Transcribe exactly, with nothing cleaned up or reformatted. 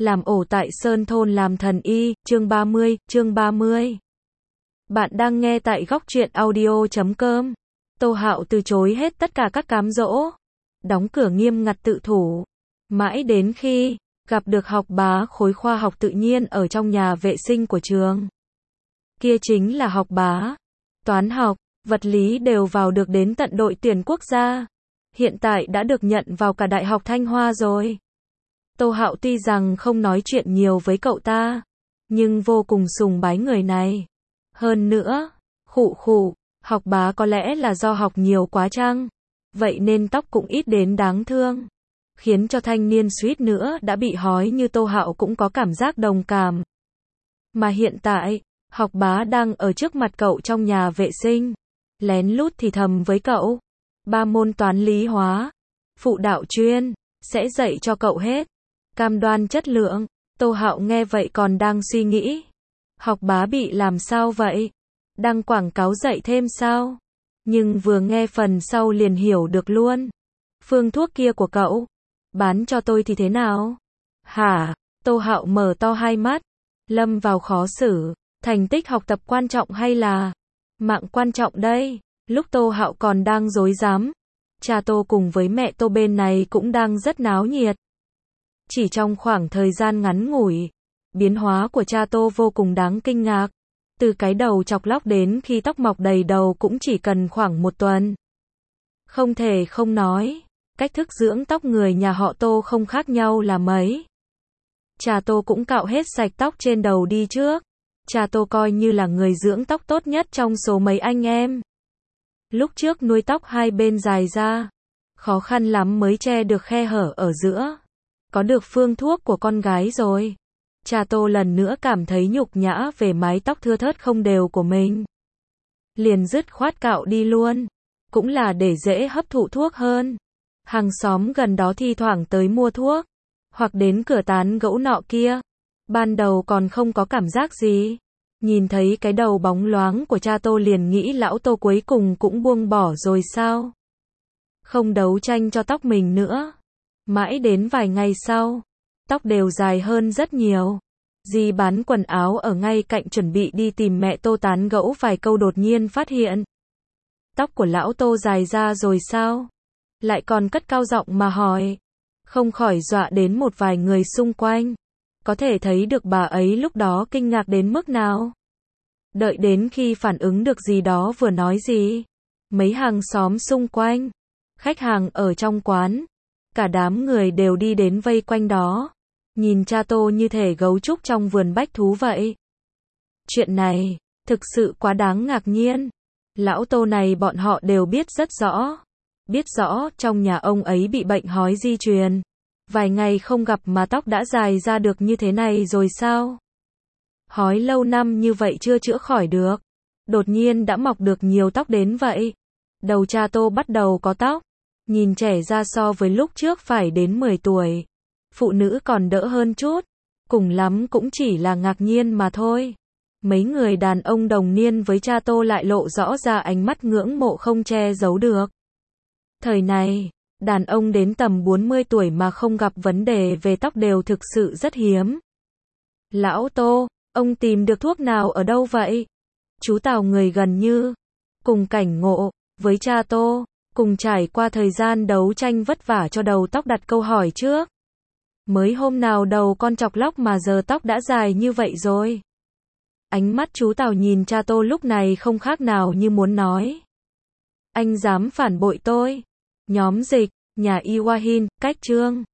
Làm ổ tại Sơn Thôn làm thần y, chương ba mươi, chương ba mươi. Bạn đang nghe tại góc truyện audio chấm com. Tô Hạo từ chối hết tất cả các cám dỗ, đóng cửa nghiêm ngặt tự thủ. Mãi đến khi gặp được học bá khối khoa học tự nhiên ở trong nhà vệ sinh của trường. Kia chính là học bá. Toán học, vật lý đều vào được đến tận đội tuyển quốc gia. Hiện tại đã được nhận vào cả Đại học Thanh Hoa rồi. Tô Hạo tuy rằng không nói chuyện nhiều với cậu ta, nhưng vô cùng sùng bái người này. Hơn nữa, khụ khụ, học bá có lẽ là do học nhiều quá chăng? Vậy nên tóc cũng ít đến đáng thương. Khiến cho thanh niên suýt nữa đã bị hói như Tô Hạo cũng có cảm giác đồng cảm. Mà hiện tại, học bá đang ở trước mặt cậu trong nhà vệ sinh. Lén lút thì thầm với cậu. Ba môn toán lý hóa, phụ đạo chuyên, sẽ dạy cho cậu hết. Cam đoan chất lượng. Tô Hạo nghe vậy còn đang suy nghĩ. Học bá bị làm sao vậy? Đăng quảng cáo dạy thêm sao? Nhưng vừa nghe phần sau liền hiểu được luôn. Phương thuốc kia của cậu, bán cho tôi thì thế nào? Hả? Tô Hạo mở to hai mắt, lâm vào khó xử. Thành tích học tập quan trọng hay là mạng quan trọng đây? Lúc Tô Hạo còn đang rối rắm, cha Tô cùng với mẹ Tô bên này cũng đang rất náo nhiệt. Chỉ trong khoảng thời gian ngắn ngủi, biến hóa của cha Tô vô cùng đáng kinh ngạc. Từ cái đầu chọc lóc đến khi tóc mọc đầy đầu cũng chỉ cần khoảng một tuần. Không thể không nói, cách thức dưỡng tóc người nhà họ Tô không khác nhau là mấy. Cha Tô cũng cạo hết sạch tóc trên đầu đi trước. Cha Tô coi như là người dưỡng tóc tốt nhất trong số mấy anh em. Lúc trước nuôi tóc hai bên dài ra, khó khăn lắm mới che được khe hở ở giữa. Có được phương thuốc của con gái rồi. Cha Tô lần nữa cảm thấy nhục nhã về mái tóc thưa thớt không đều của mình. Liền dứt khoát cạo đi luôn. Cũng là để dễ hấp thụ thuốc hơn. Hàng xóm gần đó thi thoảng tới mua thuốc, hoặc đến cửa tán gẫu nọ kia. Ban đầu còn không có cảm giác gì. Nhìn thấy cái đầu bóng loáng của cha Tô liền nghĩ lão Tô cuối cùng cũng buông bỏ rồi sao? Không đấu tranh cho tóc mình nữa. Mãi đến vài ngày sau, tóc đều dài hơn rất nhiều. Dì bán quần áo ở ngay cạnh chuẩn bị đi tìm mẹ Tô tán gẫu vài câu đột nhiên phát hiện. Tóc của lão Tô dài ra rồi sao? Lại còn cất cao giọng mà hỏi. Không khỏi dọa đến một vài người xung quanh. Có thể thấy được bà ấy lúc đó kinh ngạc đến mức nào. Đợi đến khi phản ứng được gì đó vừa nói gì. Mấy hàng xóm xung quanh, khách hàng ở trong quán, cả đám người đều đi đến vây quanh đó. Nhìn cha Tô như thể gấu trúc trong vườn bách thú vậy. Chuyện này, thực sự quá đáng ngạc nhiên. Lão Tô này bọn họ đều biết rất rõ. Biết rõ trong nhà ông ấy bị bệnh hói di truyền. Vài ngày không gặp mà tóc đã dài ra được như thế này rồi sao? Hói lâu năm như vậy chưa chữa khỏi được. Đột nhiên đã mọc được nhiều tóc đến vậy. Đầu cha Tô bắt đầu có tóc. Nhìn trẻ ra so với lúc trước phải đến mười tuổi. Phụ nữ còn đỡ hơn chút. Cùng lắm cũng chỉ là ngạc nhiên mà thôi. Mấy người đàn ông đồng niên với cha Tô lại lộ rõ ra ánh mắt ngưỡng mộ không che giấu được. Thời này, đàn ông đến tầm bốn mươi tuổi mà không gặp vấn đề về tóc đều thực sự rất hiếm. Lão Tô, ông tìm được thuốc nào ở đâu vậy? Chú Tào người gần như cùng cảnh ngộ với cha Tô, cùng trải qua thời gian đấu tranh vất vả cho đầu tóc đặt câu hỏi trước. Mới hôm nào đầu con chọc lóc mà giờ tóc đã dài như vậy rồi. Ánh mắt chú Tào nhìn cha Tô lúc này không khác nào như muốn nói. Anh dám phản bội tôi. Nhóm dịch, nhà Y Hoa Hin, cách chương.